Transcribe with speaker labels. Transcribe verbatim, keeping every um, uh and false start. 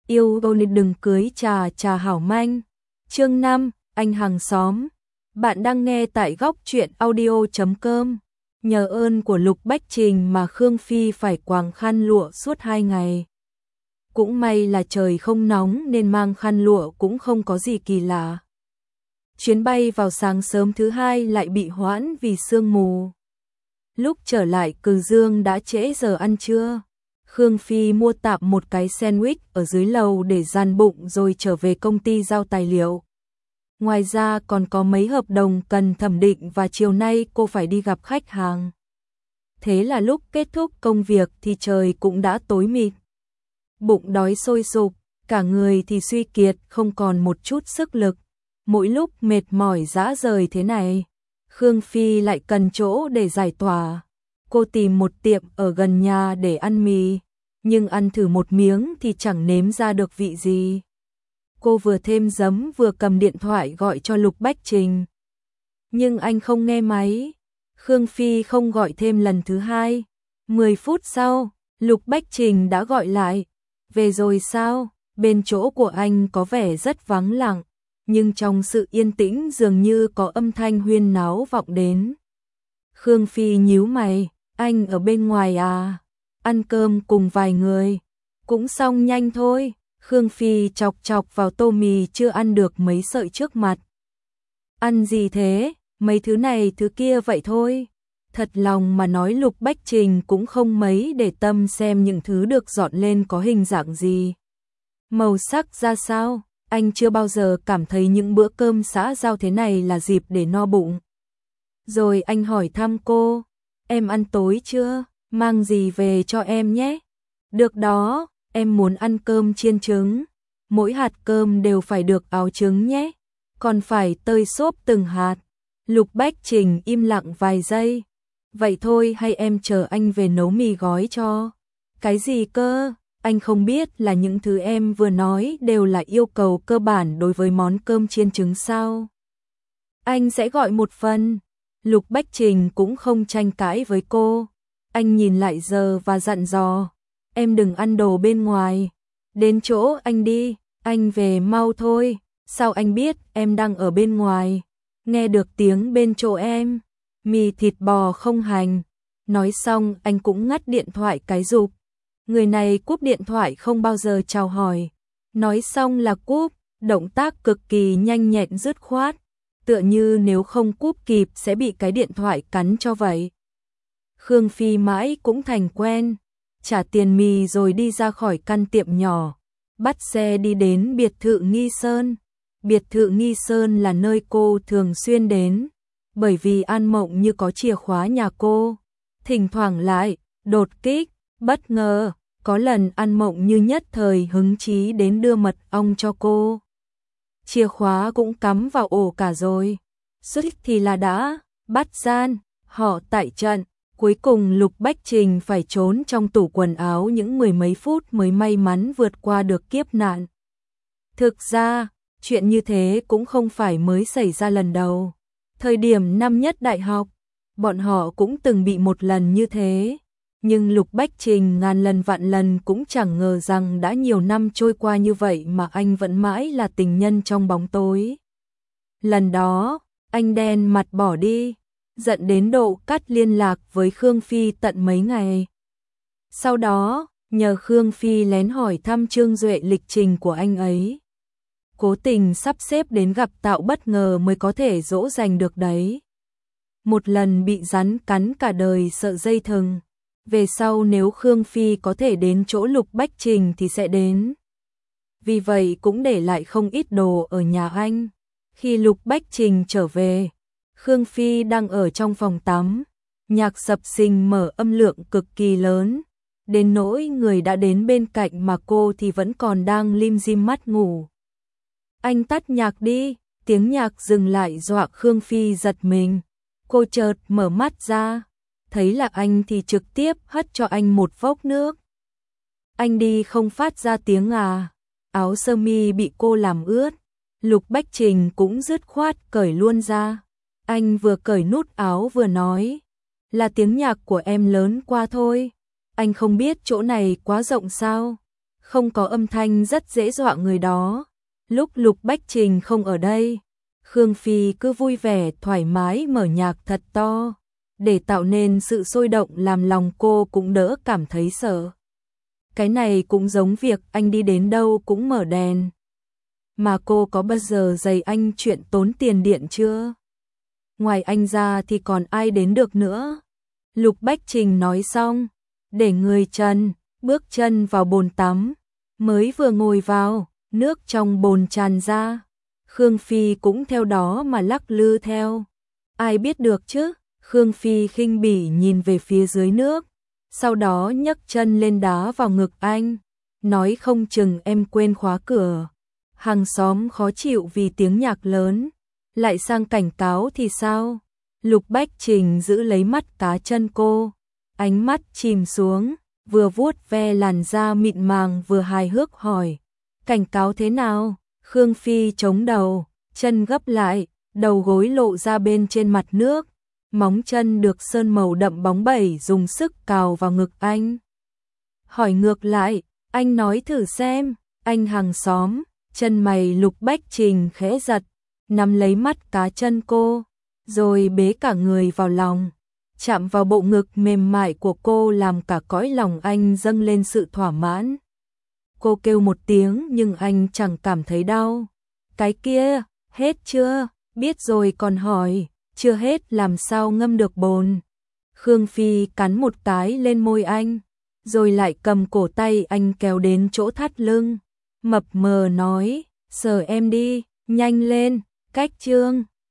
Speaker 1: Yêu ôn đừng cưới trà trà hảo manh. Chương năm, anh hàng xóm. Bạn đang nghe tại góc truyện audio chấm com. Nhờ ơn của Lục Bách Trình mà Khương Phi phải quàng khăn lụa suốt hai ngày. Cũng may là trời không nóng nên mang khăn lụa cũng không có gì kỳ lạ. Chuyến bay vào sáng sớm thứ hai lại bị hoãn vì sương mù. Lúc trở lại Cừ Dương đã trễ giờ ăn trưa. Khương Phi mua tạm một cái sandwich ở dưới lầu để dàn bụng rồi trở về công ty giao tài liệu. Ngoài ra còn có mấy hợp đồng cần thẩm định và chiều nay cô phải đi gặp khách hàng. Thế là lúc kết thúc công việc thì trời cũng đã tối mịt. Bụng đói sôi sục, cả người thì suy kiệt không còn một chút sức lực. Mỗi lúc mệt mỏi rã rời thế này, Khương Phi lại cần chỗ để giải tỏa. Cô tìm một tiệm ở gần nhà để ăn mì, nhưng ăn thử một miếng thì chẳng nếm ra được vị gì. Cô vừa thêm giấm vừa cầm điện thoại gọi cho Lục Bách Trình. Nhưng anh không nghe máy. Khương Phi không gọi thêm lần thứ hai. Mười phút sau, Lục Bách Trình đã gọi lại. Về rồi sao? Bên chỗ của anh có vẻ rất vắng lặng, nhưng trong sự yên tĩnh dường như có âm thanh huyên náo vọng đến. Khương Phi nhíu mày, anh ở bên ngoài à? Ăn cơm cùng vài người, cũng xong nhanh thôi. Khương Phi chọc chọc vào tô mì chưa ăn được mấy sợi trước mặt. Ăn gì thế? Mấy thứ này thứ kia vậy thôi. Thật lòng mà nói Lục Bách Trình cũng không mấy để tâm xem những thứ được dọn lên có hình dạng gì, màu sắc ra sao. Anh chưa bao giờ cảm thấy những bữa cơm xã giao thế này là dịp để no bụng. Rồi anh hỏi thăm cô, em ăn tối chưa? Mang gì về cho em nhé? Được đó, em muốn ăn cơm chiên trứng. Mỗi hạt cơm đều phải được áo trứng nhé. Còn phải tơi xốp từng hạt. Lục Bách Trình im lặng vài giây. Vậy thôi hay em chờ anh về nấu mì gói cho? Cái gì cơ? Anh không biết là những thứ em vừa nói đều là yêu cầu cơ bản đối với món cơm chiên trứng sao? Anh sẽ gọi một phần. Lục Bách Trình cũng không tranh cãi với cô. Anh nhìn lại giờ và dặn dò, em đừng ăn đồ bên ngoài. Đến chỗ anh đi, anh về mau thôi. Sao anh biết em đang ở bên ngoài? Nghe được tiếng bên chỗ em. Mì thịt bò không hành. Nói xong anh cũng ngắt điện thoại cái rụp. Người này cúp điện thoại không bao giờ chào hỏi. Nói xong là cúp, động tác cực kỳ nhanh nhẹn dứt khoát. Tựa như nếu không cúp kịp sẽ bị cái điện thoại cắn cho vậy. Khương Phi mãi cũng thành quen. Trả tiền mì rồi đi ra khỏi căn tiệm nhỏ. Bắt xe đi đến biệt thự Nghi Sơn. Biệt thự Nghi Sơn là nơi cô thường xuyên đến. Bởi vì An Mộng như có chìa khóa nhà cô. Thỉnh thoảng lại, đột kích, bất ngờ. Có lần An Mộng như nhất thời hứng chí đến đưa mật ong cho cô. Chìa khóa cũng cắm vào ổ cả rồi. Xuất thì là đã, bắt gian, họ tại trận. Cuối cùng Lục Bách Trình phải trốn trong tủ quần áo những mười mấy phút mới may mắn vượt qua được kiếp nạn. Thực ra, chuyện như thế cũng không phải mới xảy ra lần đầu. Thời điểm năm nhất đại học, bọn họ cũng từng bị một lần như thế. Nhưng Lục Bách Trình ngàn lần vạn lần cũng chẳng ngờ rằng đã nhiều năm trôi qua như vậy mà anh vẫn mãi là tình nhân trong bóng tối. Lần đó, anh đen mặt bỏ đi, giận đến độ cắt liên lạc với Khương Phi tận mấy ngày. Sau đó, nhờ Khương Phi lén hỏi thăm Trương Duệ lịch trình của anh ấy. Cố tình sắp xếp đến gặp tạo bất ngờ mới có thể dỗ dành được đấy. Một lần bị rắn cắn cả đời sợ dây thừng. Về sau nếu Khương Phi có thể đến chỗ Lục Bách Trình thì sẽ đến. Vì vậy cũng để lại không ít đồ ở nhà anh. Khi Lục Bách Trình trở về, Khương Phi đang ở trong phòng tắm. Nhạc sập sình mở âm lượng cực kỳ lớn. Đến nỗi người đã đến bên cạnh mà cô thì vẫn còn đang lim dim mắt ngủ. Anh tắt nhạc đi, tiếng nhạc dừng lại dọa Khương Phi giật mình. Cô chợt mở mắt ra. Thấy là anh thì trực tiếp hất cho anh một vốc nước. Anh đi không phát ra tiếng à? Áo sơ mi bị cô làm ướt. Lục Bách Trình cũng dứt khoát cởi luôn ra. Anh vừa cởi nút áo vừa nói, là tiếng nhạc của em lớn qua thôi. Anh không biết chỗ này quá rộng sao? không có âm thanh rất dễ dọa người đó. Lúc Lục Bách Trình không ở đây, Khương Phi cứ vui vẻ thoải mái mở nhạc thật to, để tạo nên sự sôi động làm lòng cô cũng đỡ cảm thấy sợ. Cái này cũng giống việc anh đi đến đâu cũng mở đèn. Mà cô có bao giờ dạy anh chuyện tốn tiền điện chưa? Ngoài anh ra thì còn ai đến được nữa? Lục Bách Trình nói xong, để người trần, bước chân vào bồn tắm, mới vừa ngồi vào, nước trong bồn tràn ra. Khương Phi cũng theo đó mà lắc lư theo. Ai biết được chứ? Khương Phi khinh bỉ nhìn về phía dưới nước, sau đó nhấc chân lên đá vào ngực anh, nói không chừng em quên khóa cửa. Hàng xóm khó chịu vì tiếng nhạc lớn, lại sang cảnh cáo thì sao? Lục Bách Trình giữ lấy mắt cá chân cô, ánh mắt chìm xuống, vừa vuốt ve làn da mịn màng vừa hài hước hỏi, cảnh cáo thế nào? Khương Phi chống đầu, chân gấp lại, đầu gối lộ ra bên trên mặt nước, móng chân được sơn màu đậm bóng bẩy dùng sức cào vào ngực anh. Hỏi ngược lại, anh nói thử xem, anh hàng xóm. Chân mày Lục Bách Trình khẽ giật, nắm lấy mắt cá chân cô, rồi bế cả người vào lòng, chạm vào bộ ngực mềm mại của cô làm cả cõi lòng anh dâng lên sự thỏa mãn. Cô kêu một tiếng nhưng anh chẳng cảm thấy đau. Cái kia, hết chưa? Biết rồi còn hỏi, chưa hết làm sao ngâm được bồn. Khương Phi cắn một cái lên môi anh, rồi lại cầm cổ tay anh kéo đến chỗ thắt lưng. Mập mờ nói, sờ em đi, nhanh lên, cách chương.